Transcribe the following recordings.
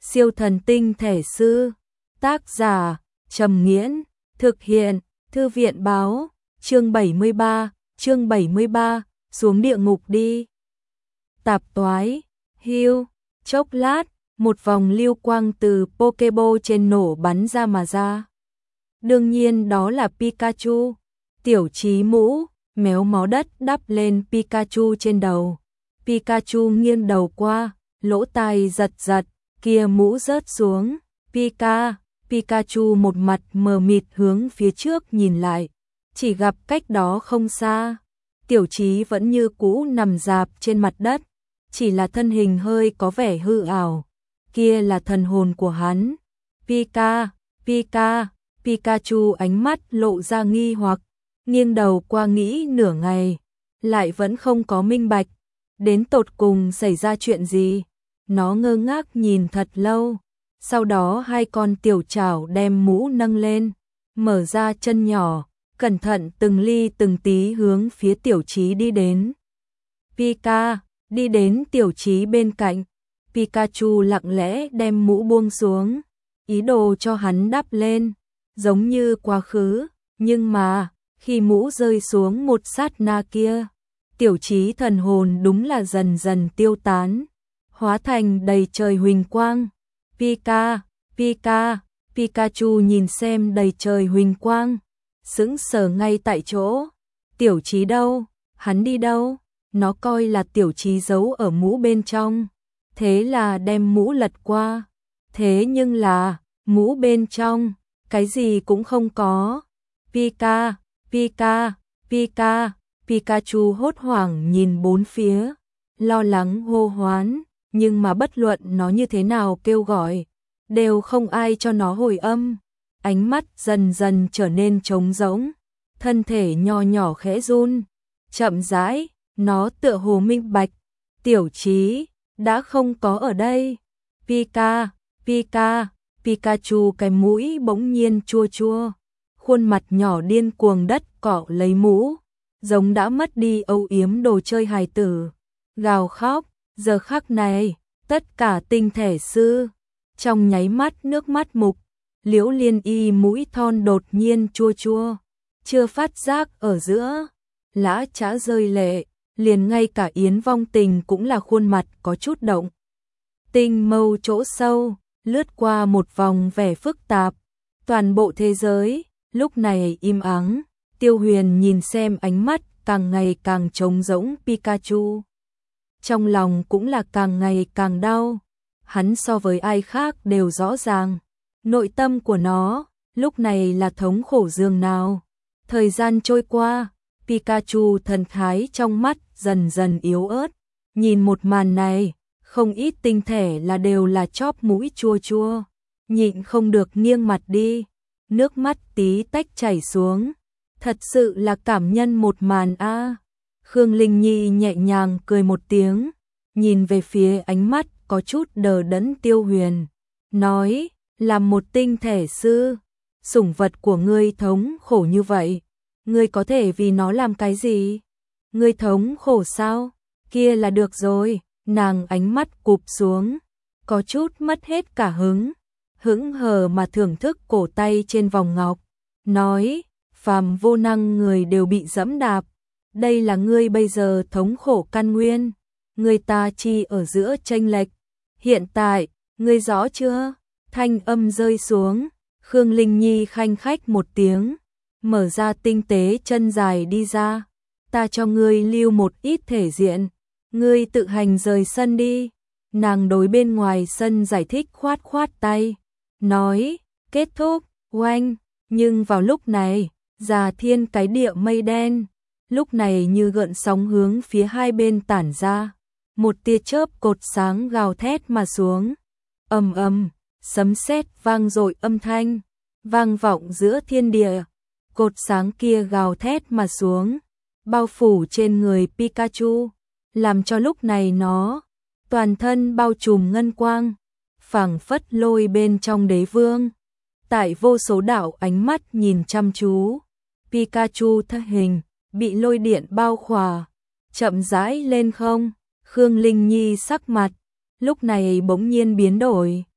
Siêu thần tinh thể sư. Tác giả Trầm Nghiễn. Thực hiện Thư viện báo. Chương 73, xuống địa ngục đi. Tạp toái. Hưu. Chốc lát, một vòng lưu quang từ Pokeball trên nổ bắn ra mà ra. Đương nhiên đó là Pikachu. Tiểu Chí mũ méo mó đất đắp lên Pikachu trên đầu. Pikachu nghiêng đầu qua, lỗ tai giật giật, kia mũ rớt xuống. Pikachu một mặt mờ mịt hướng phía trước nhìn lại, chỉ gặp cách đó không xa, Tiểu Chí vẫn như cũ nằm rạp trên mặt đất, chỉ là thân hình hơi có vẻ hư ảo. Kia là thần hồn của hắn. Pikachu ánh mắt lộ ra nghi hoặc, nghiêng đầu qua nghĩ nửa ngày, lại vẫn không có minh bạch, đến tột cùng xảy ra chuyện gì. Nó ngơ ngác nhìn thật lâu, sau đó hai con tiểu trảo đem mũ nâng lên, mở ra chân nhỏ, cẩn thận từng ly từng tí hướng phía Tiểu Chí đi đến. Đi đến Tiểu Chí bên cạnh, Pikachu lặng lẽ đem mũ buông xuống, ý đồ cho hắn đắp lên, giống như quá khứ, nhưng mà, khi mũ rơi xuống một sát na kia, Tiểu Chí thần hồn đúng là dần dần tiêu tán, hóa thành đầy trời huỳnh quang. Pikachu nhìn xem đầy trời huỳnh quang, sững sờ ngay tại chỗ. Tiểu Chí đâu? Hắn đi đâu? Nó coi là Tiểu Chí giấu ở mũ bên trong, thế là đem mũ lật qua. Thế nhưng là, mũ bên trong, cái gì cũng không có. Pikachu hốt hoảng nhìn bốn phía, lo lắng hô hoán, nhưng mà bất luận nó như thế nào kêu gọi, đều không ai cho nó hồi âm. Ánh mắt dần dần trở nên trống rỗng, thân thể nho nhỏ khẽ run, chậm rãi, nó tựa hồ minh bạch, Tiểu Chí đã không có ở đây. Pikachu cái mũi bỗng nhiên chua chua, khuôn mặt nhỏ điên cuồng đất cọ lấy mũ, giống đã mất đi âu yếm đồ chơi hài tử, gào khóc. Giờ khắc này, tất cả tinh thể sư, trong nháy mắt nước mắt mục, Liễu Liên Y mũi thon đột nhiên chua chua, chưa phát giác ở giữa, lã chã rơi lệ, liền ngay cả Yến Vong Tình cũng là khuôn mặt có chút động. Tinh mâu chỗ sâu, lướt qua một vòng vẻ phức tạp, toàn bộ thế giới, lúc này im ắng, Tiêu Huyền nhìn xem ánh mắt càng ngày càng trống rỗng Pikachu. Trong lòng cũng là càng ngày càng đau, hắn so với ai khác đều rõ ràng, nội tâm của nó, lúc này là thống khổ dường nào. Thời gian trôi qua, Pikachu thần thái trong mắt dần dần yếu ớt, nhìn một màn này, không ít tinh thể là đều là chóp mũi chua chua, nhịn không được nghiêng mặt đi, nước mắt tí tách chảy xuống, thật sự là cảm nhân một màn a. Khương Linh Nhi nhẹ nhàng cười một tiếng, nhìn về phía ánh mắt có chút đờ đẫn Tiêu Huyền, nói, làm một tinh thể sư, sủng vật của ngươi thống khổ như vậy, ngươi có thể vì nó làm cái gì? Ngươi thống khổ sao? Kia là được rồi. Nàng ánh mắt cụp xuống, có chút mất hết cả hững hờ mà thưởng thức cổ tay trên vòng ngọc, nói, phàm vô năng người đều bị dẫm đạp, đây là ngươi bây giờ thống khổ căn nguyên, người ta chi ở giữa chênh lệch, hiện tại, ngươi rõ chưa? Thanh âm rơi xuống, Khương Linh Nhi khanh khách một tiếng, mở ra tinh tế chân dài đi ra, ta cho ngươi lưu một ít thể diện, ngươi tự hành rời sân đi. Nàng đối bên ngoài sân giải thích khoát khoát tay, nói, kết thúc, oanh, nhưng vào lúc này, già thiên cái địa mây đen, lúc này như gợn sóng hướng phía hai bên tản ra, một tia chớp cột sáng gào thét mà xuống, ầm ầm, sấm sét vang dội âm thanh, vang vọng giữa thiên địa, cột sáng kia gào thét mà xuống, bao phủ trên người Pikachu, làm cho lúc này nó toàn thân bao trùm ngân quang, phảng phất lôi bên trong đế vương. Tại vô số đạo ánh mắt nhìn chăm chú, Pikachu thân hình bị lôi điện bao khỏa, chậm rãi lên không. Khương Linh Nhi sắc mặt lúc này bỗng nhiên biến đổi,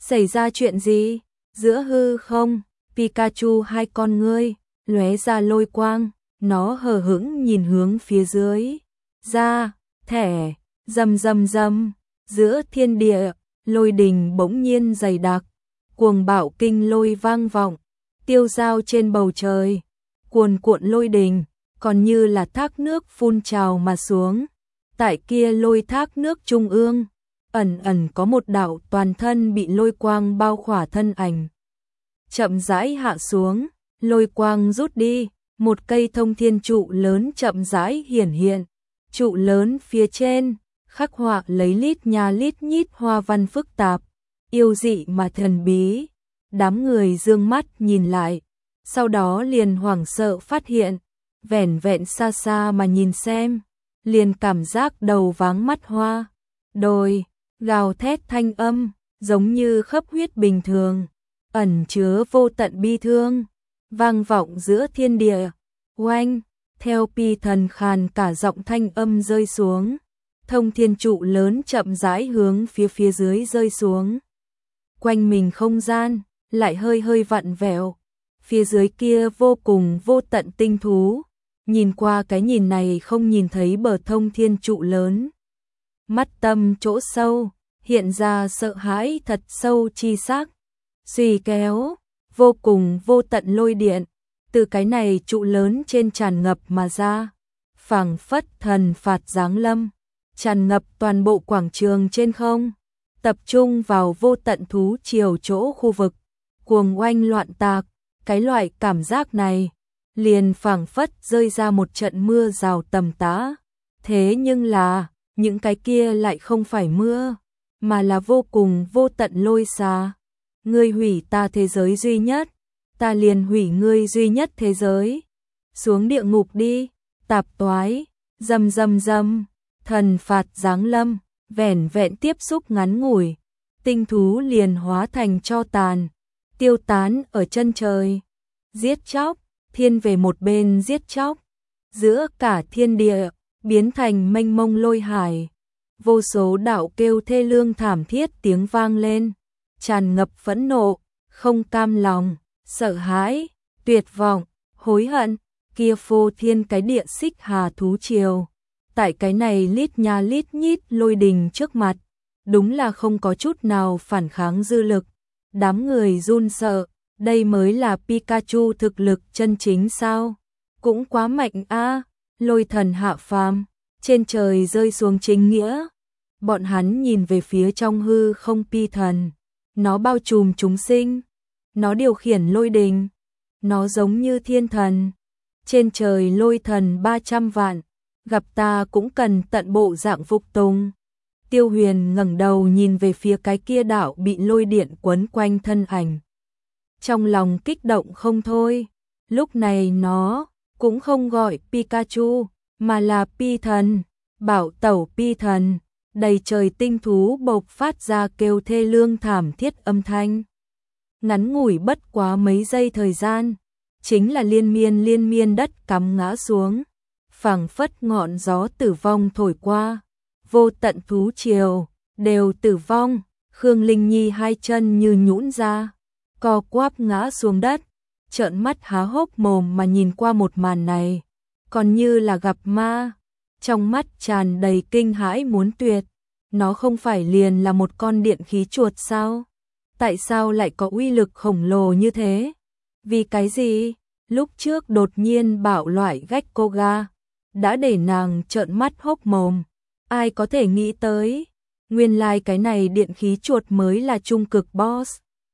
Xảy ra chuyện gì? Giữa hư không, Pikachu hai con ngươi lóe ra lôi quang, nó hờ hững nhìn hướng phía dưới. Ra, thẻ, rầm rầm rầm, giữa thiên địa, lôi đình bỗng nhiên dày đặc, cuồng bạo kinh lôi vang vọng, tiêu dao trên bầu trời, cuồn cuộn lôi đình, còn như là thác nước phun trào mà xuống. Tại kia lôi thác nước trung ương, ẩn ẩn có một đạo toàn thân bị lôi quang bao khỏa thân ảnh. Chậm rãi hạ xuống, lôi quang rút đi, một cây thông thiên trụ lớn chậm rãi hiển hiện. Trụ lớn phía trên, khắc họa lấy lít nha lít nhít hoa văn phức tạp, yêu dị mà thần bí. Đám người dương mắt nhìn lại, sau đó liền hoảng sợ phát hiện, vẻn vẹn xa xa mà nhìn xem, liền cảm giác đầu váng mắt hoa. Đồi, gào thét thanh âm, giống như khấp huyết bình thường, ẩn chứa vô tận bi thương, vang vọng giữa thiên địa. Oanh, theo pi thần khàn cả giọng thanh âm rơi xuống, thông thiên trụ lớn chậm rãi hướng phía dưới rơi xuống. Quanh mình không gian lại hơi hơi vặn vẹo, phía dưới kia vô cùng vô tận tinh thú, nhìn qua cái nhìn này không nhìn thấy bờ thông thiên trụ lớn. Mắt tâm chỗ sâu, hiện ra sợ hãi thật sâu chi sắc. Suy kéo, vô cùng vô tận lôi điện, từ cái này trụ lớn trên tràn ngập mà ra, phảng phất thần phạt giáng lâm, tràn ngập toàn bộ quảng trường trên không, tập trung vào vô tận thú triều chỗ khu vực, cuồng oanh loạn tạc. Cái loại cảm giác này, liền phảng phất rơi ra một trận mưa rào tầm tã. Thế nhưng là, những cái kia lại không phải mưa, mà là vô cùng vô tận lôi xà. Ngươi hủy ta thế giới duy nhất, ta liền hủy ngươi duy nhất thế giới. Xuống địa ngục đi, tạp toái, rầm rầm rầm, thần phạt giáng lâm, vẻn vẹn tiếp xúc ngắn ngủi, tinh thú liền hóa thành tro tàn, tiêu tán ở chân trời. Giết chóc, thiên về một bên giết chóc, giữa cả thiên địa, biến thành mênh mông lôi hải. Vô số đạo kêu thê lương thảm thiết tiếng vang lên, tràn ngập phẫn nộ, không cam lòng, sợ hãi, tuyệt vọng, hối hận, kia phô thiên cái địa xích hà thú triều. Tại cái này lít nha lít nhít lôi đình trước mặt, đúng là không có chút nào phản kháng dư lực. Đám người run sợ, đây mới là Pikachu thực lực chân chính sao? Cũng quá mạnh a, lôi thần hạ phàm, trên trời rơi xuống chính nghĩa. Bọn hắn nhìn về phía trong hư không pi thần, nó bao trùm chúng sinh, nó điều khiển lôi đình, nó giống như thiên thần. Trên trời lôi thần 300 vạn, gặp ta cũng cần tận bộ dạng phục tùng. Tiêu Huyền ngẩng đầu nhìn về phía cái kia đạo bị lôi điện quấn quanh thân ảnh. Trong lòng kích động không thôi, lúc này nó cũng không gọi Pikachu, mà là Pi thần, bảo tẩu Pi thần, đầy trời tinh thú bộc phát ra kêu thê lương thảm thiết âm thanh. Ngắn ngủi bất quá mấy giây thời gian, chính là liên miên đất cắm ngã xuống, phảng phất ngọn gió tử vong thổi qua, vô tận thú triều đều tử vong. Khương Linh Nhi hai chân như nhũn ra, co quắp ngã xuống đất, trợn mắt há hốc mồm mà nhìn qua một màn này, còn như là gặp ma, trong mắt tràn đầy kinh hãi muốn tuyệt. Nó không phải liền là một con điện khí chuột sao? Tại sao lại có uy lực khổng lồ như thế? Vì cái gì? Lúc trước đột nhiên bạo loại Gekkoga đã để nàng trợn mắt hốc mồm. Ai có thể nghĩ tới, nguyên lai cái này điện khí chuột mới là trung cực boss.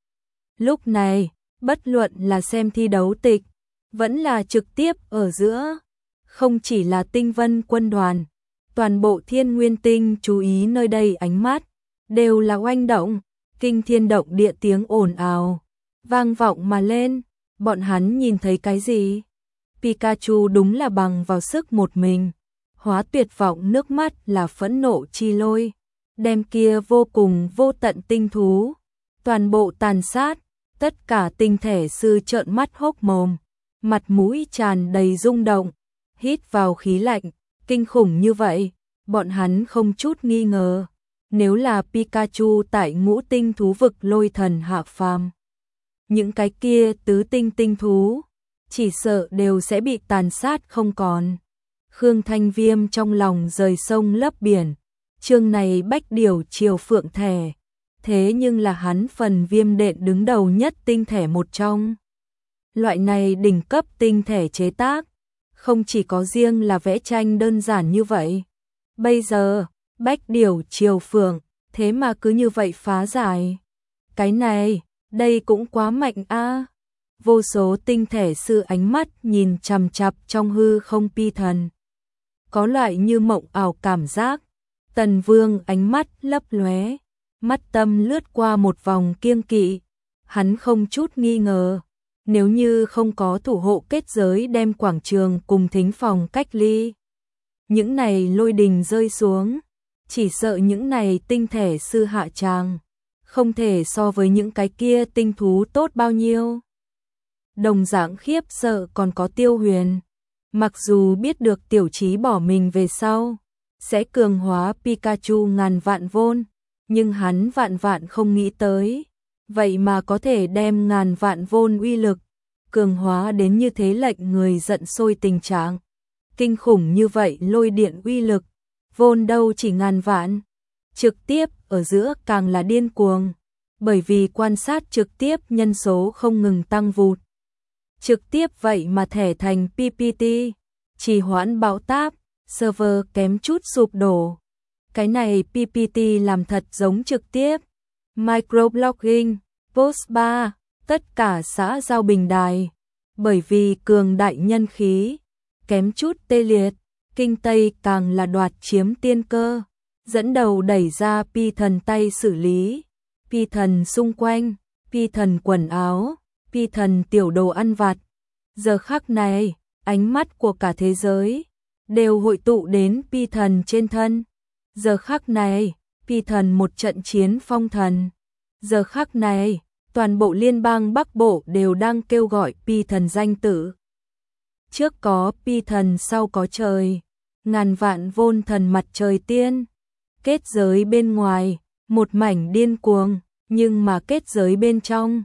Lúc này, bất luận là xem thi đấu tịch, vẫn là trực tiếp ở giữa, không chỉ là Tinh Vân quân đoàn, toàn bộ Thiên Nguyên Tinh chú ý nơi đây ánh mắt, đều là oanh động, kinh thiên động địa tiếng ồn ào, vang vọng mà lên. Bọn hắn nhìn thấy cái gì? Pikachu đúng là bằng vào sức một mình, hóa tuyệt vọng nước mắt là phẫn nộ chi lôi, đem kia vô cùng vô tận tinh thú, toàn bộ tàn sát. Tất cả tinh thể sư trợn mắt hốc mồm, mặt mũi tràn đầy rung động, hít vào khí lạnh, kinh khủng như vậy, bọn hắn không chút nghi ngờ, Nếu là Pikachu tại ngũ tinh thú vực lôi thần hạ phàm, những cái kia tứ tinh tinh thú, chỉ sợ đều sẽ bị tàn sát không còn. Khương Thanh Viêm trong lòng rời sông lấp biển, chương này bách điểu triều phượng thẻ, thế nhưng là hắn phần viêm đện đứng đầu nhất tinh thẻ một trong. Loại này đỉnh cấp tinh thẻ chế tác, không chỉ có riêng là vẽ tranh đơn giản như vậy. Bây giờ, bách điểu triều phượng, thế mà cứ như vậy phá giải. Cái này, đây cũng quá mạnh a. Vô số tinh thể sư ánh mắt nhìn chằm chằm trong hư không pi thần. Có loại như mộng ảo cảm giác. Tần Vương ánh mắt lấp lóe, mắt tâm lướt qua một vòng kiêng kỵ. Hắn không chút nghi ngờ, nếu như không có thủ hộ kết giới đem quảng trường cùng thính phòng cách ly, những này lôi đình rơi xuống, chỉ sợ những này tinh thể sư hạ tràng, không thể so với những cái kia tinh thú tốt bao nhiêu. Đồng dạng khiếp sợ còn có Tiêu Huyền, mặc dù biết được Tiểu Chí bỏ mình về sau sẽ cường hóa Pikachu ngàn vạn vôn, nhưng hắn vạn vạn không nghĩ tới, vậy mà có thể đem ngàn vạn vôn uy lực cường hóa đến như thế, lệnh người giận sôi tình trạng. Kinh khủng như vậy lôi điện uy lực, vôn đâu chỉ ngàn vạn, trực tiếp ở giữa càng là điên cuồng, bởi vì quan sát trực tiếp nhân số không ngừng tăng vụt. Trực tiếp vậy mà thẻ thành PPT, trì hoãn bão táp, server kém chút sụp đổ. Cái này PPT làm thật giống trực tiếp. Microblogging, Post 3, tất cả xã giao bình đài. Bởi vì cường đại nhân khí, kém chút tê liệt, Kinh Tây càng là đoạt chiếm tiên cơ. Dẫn đầu đẩy ra pi thần tay xử lý, pi thần xung quanh, pi thần quần áo, pi thần tiểu đồ ăn vặt. Giờ khắc này, ánh mắt của cả thế giới đều hội tụ đến pi thần trên thân. Giờ khắc này, pi thần một trận chiến phong thần. Giờ khắc này, toàn bộ liên bang Bắc Bộ đều đang kêu gọi pi thần danh tử. Trước có pi thần, sau có trời, ngàn vạn vôn thần mặt trời tiên. Kết giới bên ngoài, một mảnh điên cuồng, nhưng mà kết giới bên trong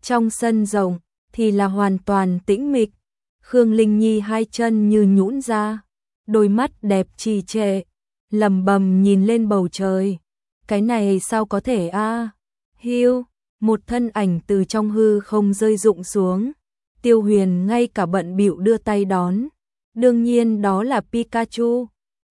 sân rộng thì là hoàn toàn tĩnh mịch. Khương Linh Nhi hai chân như nhũn ra, đôi mắt đẹp trì trệ, lẩm bẩm nhìn lên bầu trời. Cái này sao có thể a? Hiu, một thân ảnh từ trong hư không rơi rụng xuống. Tiêu Huyền ngay cả bận bịu đưa tay đón. Đương nhiên đó là Pikachu.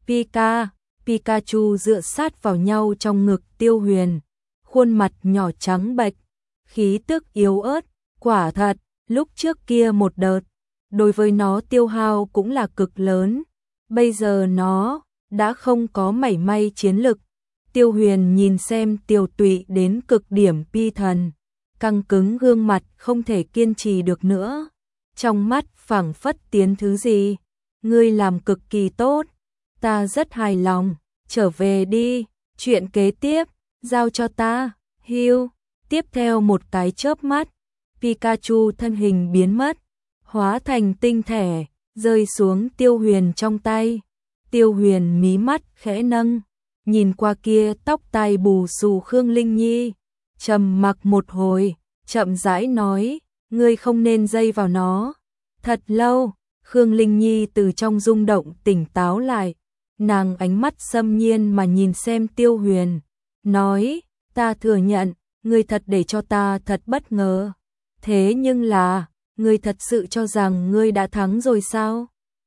Pikachu dựa sát vào nhau trong ngực Tiêu Huyền, khuôn mặt nhỏ trắng bệch, khí tức yếu ớt. Quả thật, lúc trước kia một đợt, đối với nó tiêu hao cũng là cực lớn. Bây giờ nó đã không có mảy may chiến lực. Tiêu Huyền nhìn xem tiểu tụy đến cực điểm pi thần, căng cứng gương mặt không thể kiên trì được nữa. Trong mắt phảng phất tiến thứ gì. Ngươi làm cực kỳ tốt, ta rất hài lòng, trở về đi, chuyện kế tiếp, giao cho ta. Hiu, tiếp theo một cái chớp mắt, Pikachu thân hình biến mất, hóa thành tinh thể, rơi xuống Tiêu Huyền trong tay. Tiêu Huyền mí mắt khẽ nâng, nhìn qua kia tóc tai bù xù Khương Linh Nhi, trầm mặc một hồi, chậm rãi nói, ngươi không nên dây vào nó. Thật lâu, Khương Linh Nhi từ trong rung động tỉnh táo lại, nàng ánh mắt xâm nhiên mà nhìn xem Tiêu Huyền, nói, ta thừa nhận, ngươi thật để cho ta thật bất ngờ. Thế nhưng là, ngươi thật sự cho rằng ngươi đã thắng rồi sao?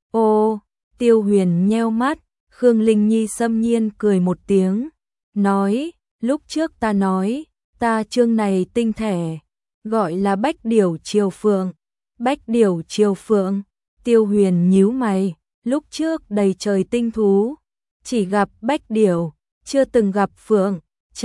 Ô, Tiêu Huyền nheo mắt, Khương Linh Nhi xâm nhiên cười một tiếng, nói, lúc trước ta nói, ta chương này tinh thể, gọi là bách điểu triều phượng. Bách điểu triều phượng, Tiêu Huyền nhíu mày, lúc trước đầy trời tinh thú, chỉ gặp bách điểu, chưa từng gặp phượng,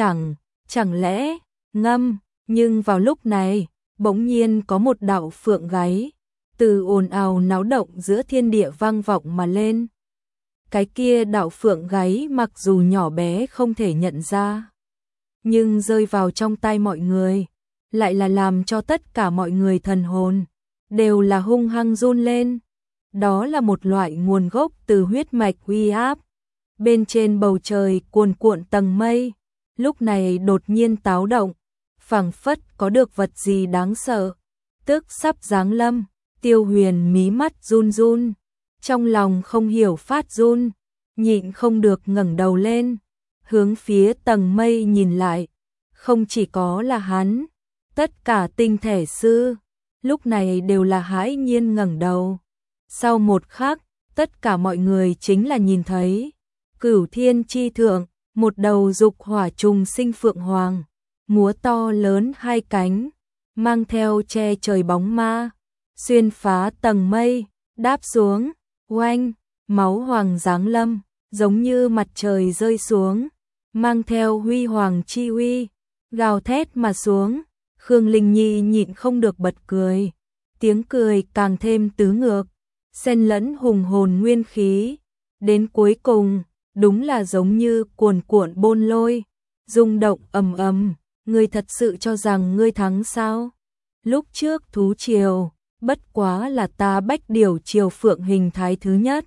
chẳng lẽ, ngâm, nhưng vào lúc này, bỗng nhiên có một đạo phượng gáy, từ ồn ào náo động giữa thiên địa vang vọng mà lên. Cái kia đạo phượng gáy mặc dù nhỏ bé không thể nhận ra, nhưng rơi vào trong tai mọi người, lại là làm cho tất cả mọi người thần hồn đều là hung hăng run lên. Đó là một loại nguồn gốc từ huyết mạch uy áp. Bên trên bầu trời cuồn cuộn tầng mây, lúc này đột nhiên táo động, phảng phất có được vật gì đáng sợ, tức sắp giáng lâm. Tiêu Huyền mí mắt run run, trong lòng không hiểu phát run, nhịn không được ngẩng đầu lên, hướng phía tầng mây nhìn lại. Không chỉ có là hắn, tất cả tinh thể sư lúc này đều là hãi nhiên ngẩng đầu. Sau một khắc, tất cả mọi người chính là nhìn thấy Cửu Thiên chi thượng, một đầu dục hỏa trùng sinh phượng hoàng, múa to lớn hai cánh, mang theo che trời bóng ma, xuyên phá tầng mây, đáp xuống, oanh, máu hoàng giáng lâm, giống như mặt trời rơi xuống, mang theo huy hoàng chi uy, gào thét mà xuống. Khương Linh Nhi nhịn không được bật cười, tiếng cười càng thêm tứ ngược, xen lẫn hùng hồn nguyên khí, đến cuối cùng, đúng là giống như cuồn cuộn bôn lôi, rung động ầm ầm. Ngươi thật sự cho rằng ngươi thắng sao? Lúc trước thú triều, bất quá là ta Bách Điểu triều phượng hình thái thứ nhất,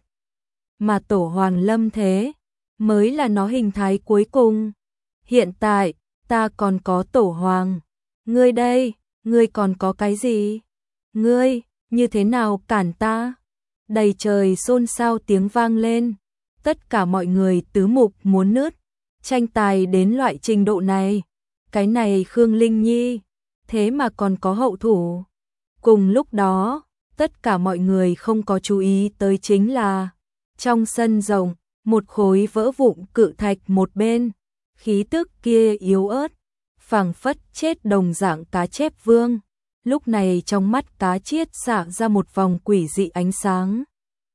mà tổ hoàng lâm thế, mới là nó hình thái cuối cùng. Hiện tại, ta còn có tổ hoàng. Ngươi đây, ngươi còn có cái gì? Ngươi, như thế nào cản ta? Đầy trời xôn xao tiếng vang lên, tất cả mọi người tứ mục muốn nứt, tranh tài đến loại trình độ này. Cái này Khương Linh Nhi, thế mà còn có hậu thủ. Cùng lúc đó, tất cả mọi người không có chú ý tới chính là trong sân rộng, một khối vỡ vụn cự thạch một bên, khí tức kia yếu ớt, phảng phất chết đồng dạng cá chép vương. Lúc này trong mắt cá chiết xạ ra một vòng quỷ dị ánh sáng.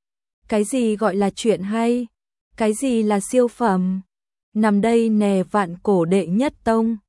Cái gì gọi là chuyện hay? Cái gì là siêu phẩm? Nằm đây nè vạn cổ đệ nhất tông.